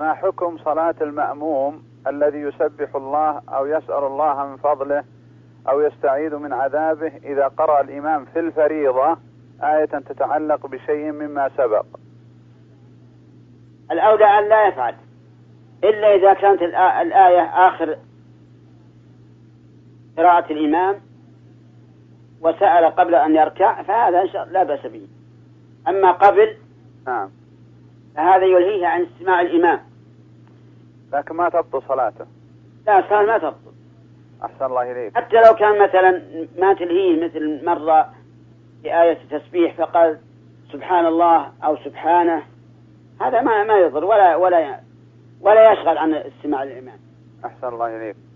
ما حكم صلاة المأموم الذي يسبح الله أو يسأل الله من فضله أو يستعيذ من عذابه إذا قرأ الإمام في الفريضة آية تتعلق بشيء مما سبق؟ الأولى أن لا يفعل إلا إذا كانت الآية آخر قراءة الإمام وسأل قبل أن يركع فهذا إن شاء الله لا بأس به. أما قبل فهذا يلهيه عن استماع الإمام، لكن ما تبطل صلاته. لا صلاة ما تبطل. أحسن الله إليك. حتى لو كان مثلا ما تلهيه مثل مرة بآية تسبيح فقال سبحان الله أو سبحانه، هذا ما يضر ولا يشغل عن استماع الإمام. أحسن الله إليك.